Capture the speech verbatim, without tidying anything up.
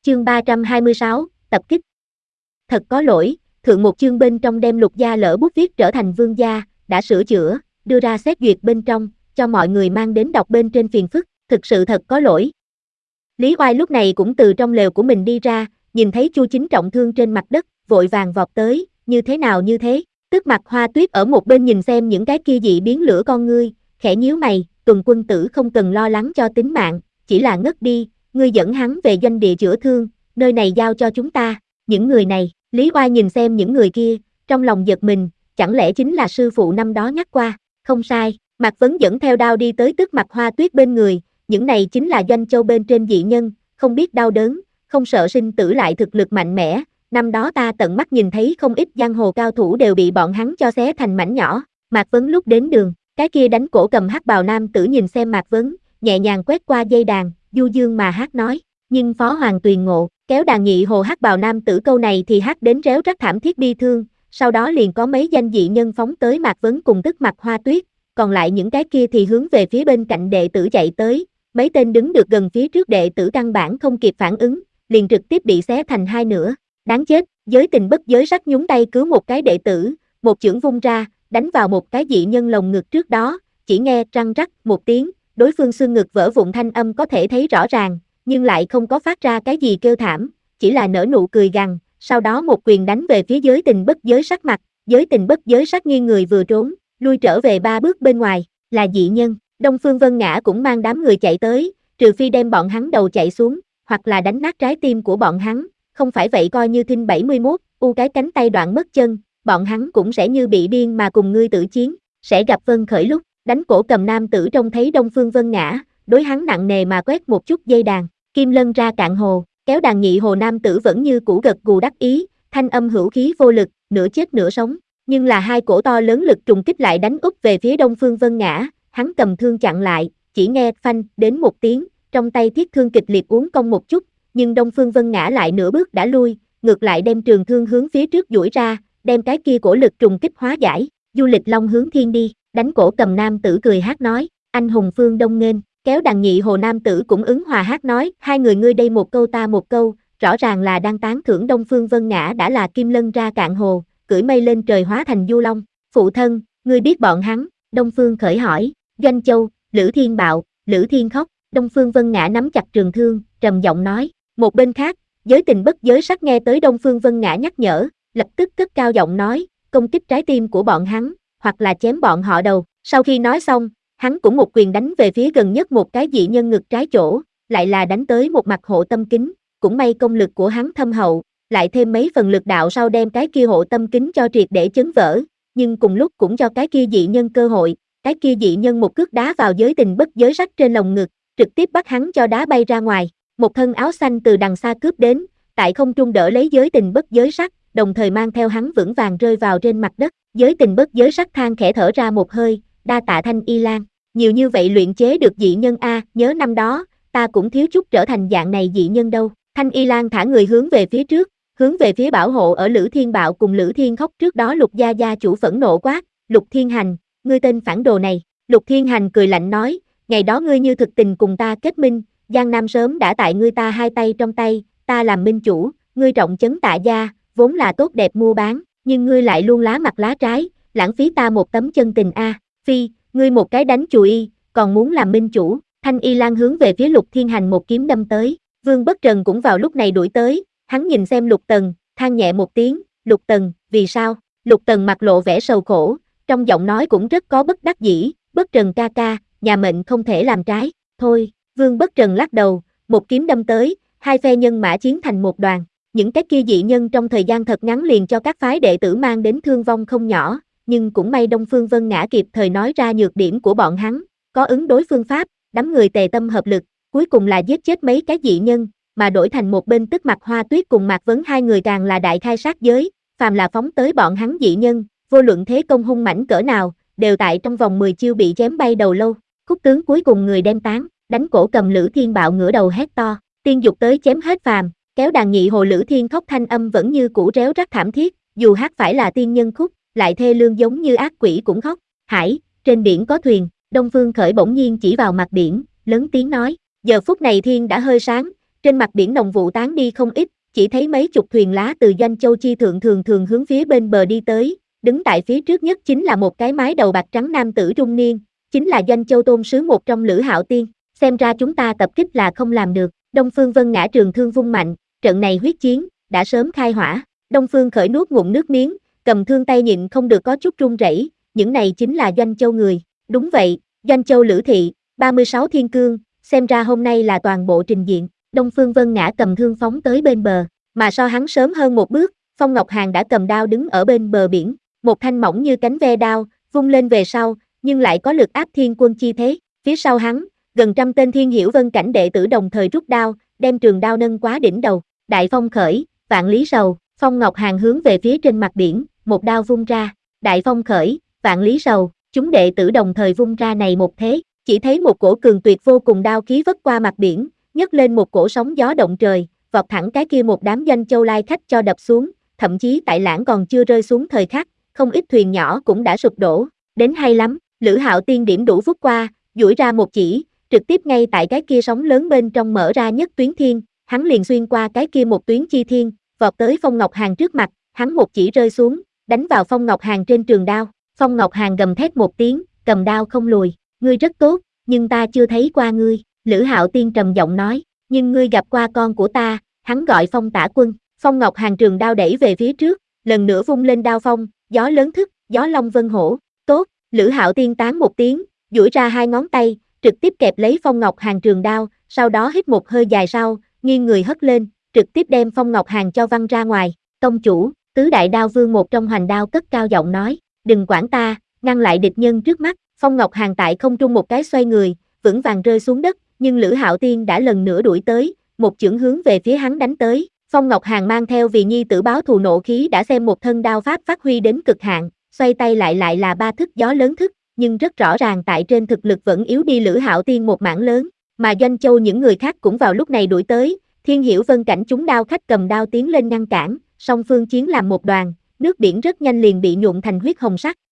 Chương ba trăm hai mươi sáu, tập kích. Thật có lỗi, thượng một chương bên trong đem Lục gia lỡ bút viết trở thành Vương gia, đã sửa chữa, đưa ra xét duyệt bên trong, cho mọi người mang đến đọc bên trên phiền phức, thực sự thật có lỗi. Lý Oai lúc này cũng từ trong lều của mình đi ra, nhìn thấy Chu Chính trọng thương trên mặt đất, vội vàng vọt tới, như thế nào như thế, tức mặt Hoa Tuyết ở một bên nhìn xem những cái kia dị biến lửa con ngươi, khẽ nhíu mày, Tuần quân tử không cần lo lắng cho tính mạng, chỉ là ngất đi, ngươi dẫn hắn về doanh địa chữa thương, nơi này giao cho chúng ta, những người này, Lý Oai nhìn xem những người kia, trong lòng giật mình, chẳng lẽ chính là sư phụ năm đó nhắc qua, không sai, Mạc Vấn dẫn theo đao đi tới tức mặt Hoa Tuyết bên người, những này chính là Doanh Châu bên trên dị nhân, không biết đau đớn, không sợ sinh tử lại thực lực mạnh mẽ, năm đó ta tận mắt nhìn thấy không ít giang hồ cao thủ đều bị bọn hắn cho xé thành mảnh nhỏ, Mạc Vấn lúc đến đường, cái kia đánh cổ cầm hắc bào nam tử nhìn xem Mạc Vấn, nhẹ nhàng quét qua dây đàn, du dương mà hát nói, nhưng Phó Hoàng Tuyền ngộ, kéo đàn nhị hồ hắc bào nam tử câu này thì hát đến réo rắt thảm thiết bi thương, sau đó liền có mấy danh dị nhân phóng tới Mạc Vấn cùng tức mặt Hoa Tuyết, còn lại những cái kia thì hướng về phía bên cạnh đệ tử chạy tới, mấy tên đứng được gần phía trước đệ tử căn bản không kịp phản ứng, liền trực tiếp bị xé thành hai nửa, đáng chết, giới tình bất giới sắc nhúng tay cứu một cái đệ tử, một chưởng vung ra, đánh vào một cái dị nhân lồng ngực trước đó, chỉ nghe răng rắc một tiếng, đối phương xương ngực vỡ vụn thanh âm có thể thấy rõ ràng, nhưng lại không có phát ra cái gì kêu thảm, chỉ là nở nụ cười gằn, sau đó một quyền đánh về phía giới tình bất giới sắc mặt, giới tình bất giới sắc nghiêng người vừa trốn, lui trở về ba bước bên ngoài, là dị nhân, Đông Phương Vân Ngã cũng mang đám người chạy tới, trừ phi đem bọn hắn đầu chạy xuống, hoặc là đánh nát trái tim của bọn hắn, không phải vậy coi như thinh bảy mươi mốt, u cái cánh tay đoạn mất chân, bọn hắn cũng sẽ như bị điên mà cùng ngươi tử chiến, sẽ gặp Vân Khởi lúc, đánh cổ cầm nam tử trông thấy Đông Phương Vân Ngã, đối hắn nặng nề mà quét một chút dây đàn, Kim Lân ra cạn hồ, kéo đàn nhị hồ nam tử vẫn như cũ gật gù đắc ý, thanh âm hữu khí vô lực, nửa chết nửa sống, nhưng là hai cổ to lớn lực trùng kích lại đánh úp về phía Đông Phương Vân Ngã, hắn cầm thương chặn lại, chỉ nghe phanh đến một tiếng, trong tay thiết thương kịch liệt uốn cong một chút, nhưng Đông Phương Vân Ngã lại nửa bước đã lui, ngược lại đem trường thương hướng phía trước duỗi ra, đem cái kia cổ lực trùng kích hóa giải, du lịch long hướng thiên đi, đánh cổ cầm nam tử cười hát nói, anh hùng phương đông nghênh, kéo đàn nhị hồ nam tử cũng ứng hòa hát nói, hai người ngươi đây một câu ta một câu, rõ ràng là đang tán thưởng Đông Phương Vân Ngã đã là Kim Lân ra cạn hồ, cưỡi mây lên trời hóa thành du long, phụ thân, ngươi biết bọn hắn, Đông Phương Khởi hỏi, Doanh Châu, Lữ Thiên Bạo, Lữ Thiên Khóc, Đông Phương Vân Ngã nắm chặt trường thương, trầm giọng nói, một bên khác, giới tình bất giới sắc nghe tới Đông Phương Vân Ngã nhắc nhở, lập tức cất cao giọng nói, công kích trái tim của bọn hắn, hoặc là chém bọn họ đầu, sau khi nói xong, hắn cũng một quyền đánh về phía gần nhất một cái dị nhân ngực trái chỗ, lại là đánh tới một mặt hộ tâm kính, cũng may công lực của hắn thâm hậu, lại thêm mấy phần lực đạo sau đem cái kia hộ tâm kính cho triệt để chấn vỡ, nhưng cùng lúc cũng cho cái kia dị nhân cơ hội, cái kia dị nhân một cước đá vào giới tình bất giới sắc trên lồng ngực, trực tiếp bắt hắn cho đá bay ra ngoài, một thân áo xanh từ đằng xa cướp đến, tại không trung đỡ lấy giới tình bất giới sắc, đồng thời mang theo hắn vững vàng rơi vào trên mặt đất, giới tình bất giới sắc than khẽ thở ra một hơi, đa tạ Thanh Y Lan, nhiều như vậy luyện chế được dị nhân a, nhớ năm đó, ta cũng thiếu chút trở thành dạng này dị nhân đâu, Thanh Y Lan thả người hướng về phía trước, hướng về phía bảo hộ ở Lữ Thiên Bạo cùng Lữ Thiên Khóc trước đó Lục gia gia chủ phẫn nộ quát, Lục Thiên Hành, ngươi tên phản đồ này, Lục Thiên Hành cười lạnh nói, ngày đó ngươi như thực tình cùng ta kết minh, Giang Nam sớm đã tại ngươi ta hai tay trong tay, ta làm minh chủ, ngươi trọng chấn Tạ gia, vốn là tốt đẹp mua bán, nhưng ngươi lại luôn lá mặt lá trái, lãng phí ta một tấm chân tình a, phi, ngươi một cái đánh chùi, còn muốn làm minh chủ, Thanh Y Lan hướng về phía Lục Thiên Hành một kiếm đâm tới, Vương Bất Trần cũng vào lúc này đuổi tới, hắn nhìn xem Lục Tần, than nhẹ một tiếng, Lục Tần, vì sao, Lục Tần mặt lộ vẻ sầu khổ, trong giọng nói cũng rất có bất đắc dĩ, Bất Trần ca ca, nhà mệnh không thể làm trái, thôi, Vương Bất Trần lắc đầu, một kiếm đâm tới, hai phe nhân mã chiến thành một đoàn, những cái kia dị nhân trong thời gian thật ngắn liền cho các phái đệ tử mang đến thương vong không nhỏ, nhưng cũng may Đông Phương Vân Ngã kịp thời nói ra nhược điểm của bọn hắn, có ứng đối phương pháp, đám người tề tâm hợp lực, cuối cùng là giết chết mấy cái dị nhân, mà đổi thành một bên tức mặt Hoa Tuyết cùng Mạc Vấn hai người càng là đại khai sát giới, phàm là phóng tới bọn hắn dị nhân, vô luận thế công hung mãnh cỡ nào, đều tại trong vòng mười chiêu bị chém bay đầu lâu, khúc tướng cuối cùng người đem tán, đánh cổ cầm Lữ Thiên Bạo ngửa đầu hét to, tiên dục tới chém hết phàm, kéo đàn nhị hồ Lữ Thiên Khóc thanh âm vẫn như cũ réo rắt thảm thiết, dù hát phải là tiên nhân khúc, lại thê lương giống như ác quỷ cũng khóc, hải, trên biển có thuyền, Đông Phương Khởi bỗng nhiên chỉ vào mặt biển, lớn tiếng nói, giờ phút này thiên đã hơi sáng, trên Trên mặt biển nồng vụ tán đi không ít, chỉ thấy mấy chục thuyền lá từ Doanh Châu chi thượng thường thường hướng phía bên bờ đi tới, đứng tại phía trước nhất chính là một cái mái đầu bạc trắng nam tử trung niên, chính là Doanh Châu tôn sứ một trong Lữ Hạo Tiên. Xem ra chúng ta tập kích là không làm được. Đông Phương Vân ngã trường thương vung mạnh, trận này huyết chiến đã sớm khai hỏa. Đông Phương Khởi nuốt ngụm nước miếng, cầm thương tay nhịn không được có chút run rẩy, những này chính là Doanh Châu người. Đúng vậy, Doanh Châu Lữ thị, ba mươi sáu thiên cương, xem ra hôm nay là toàn bộ trình diện. Đông Phương Vân ngã cầm thương phóng tới bên bờ, mà so hắn sớm hơn một bước, Phong Ngọc Hàn đã cầm đao đứng ở bên bờ biển, một thanh mỏng như cánh ve đao, vung lên về sau, nhưng lại có lực áp thiên quân chi thế. Phía sau hắn, gần trăm tên Thiên Hiểu Vân cảnh đệ tử đồng thời rút đao, đem trường đao nâng quá đỉnh đầu. Đại phong khởi, vạn lý sầu. Phong Ngọc Hàn hướng về phía trên mặt biển, một đao vung ra. Đại phong khởi, vạn lý sầu. Chúng đệ tử đồng thời vung ra này một thế, chỉ thấy một cổ cường tuyệt vô cùng đao khí vất qua mặt biển, nhấc lên một cổ sóng gió động trời, vọt thẳng cái kia một đám Doanh Châu lai khách cho đập xuống, thậm chí tại lãng còn chưa rơi xuống thời khắc, không ít thuyền nhỏ cũng đã sụp đổ. Đến hay lắm, Lữ Hạo Tiên điểm đủ phút qua, duỗi ra một chỉ, trực tiếp ngay tại cái kia sóng lớn bên trong mở ra nhất tuyến thiên, hắn liền xuyên qua cái kia một tuyến chi thiên, vọt tới Phong Ngọc Hàn trước mặt, hắn một chỉ rơi xuống, đánh vào Phong Ngọc Hàn trên trường đao. Phong Ngọc Hàn gầm thét một tiếng, cầm đao không lùi, ngươi rất tốt, nhưng ta chưa thấy qua ngươi. Lữ Hạo Tiên trầm giọng nói, nhưng ngươi gặp qua con của ta, hắn gọi Phong Tả Quân. Phong Ngọc Hàn trường đao đẩy về phía trước, lần nữa vung lên đao phong, gió lớn thức, gió long vân hổ. Tốt, Lữ Hạo Tiên tán một tiếng, duỗi ra hai ngón tay, trực tiếp kẹp lấy Phong Ngọc Hàn trường đao, sau đó hít một hơi dài sau, nghiêng người hất lên, trực tiếp đem Phong Ngọc Hàn cho văng ra ngoài. Tông chủ, tứ đại đao vương một trong Hoành Đao cất cao giọng nói, đừng quản ta, ngăn lại địch nhân trước mắt. Phong Ngọc Hàn tại không trung một cái xoay người, vững vàng rơi xuống đất, nhưng Lữ Hạo Tiên đã lần nữa đuổi tới, một chưởng hướng về phía hắn đánh tới. Phong Ngọc Hàn mang theo vì nhi tử báo thù nộ khí đã xem một thân đao pháp phát huy đến cực hạn, xoay tay lại lại là ba thức gió lớn thức, nhưng rất rõ ràng tại trên thực lực vẫn yếu đi Lữ Hạo Tiên một mảng lớn, mà Doanh Châu những người khác cũng vào lúc này đuổi tới, Thiên Hiểu Vân cảnh chúng đao khách cầm đao tiến lên ngăn cản, song phương chiến làm một đoàn, nước biển rất nhanh liền bị nhuộm thành huyết hồng sắc.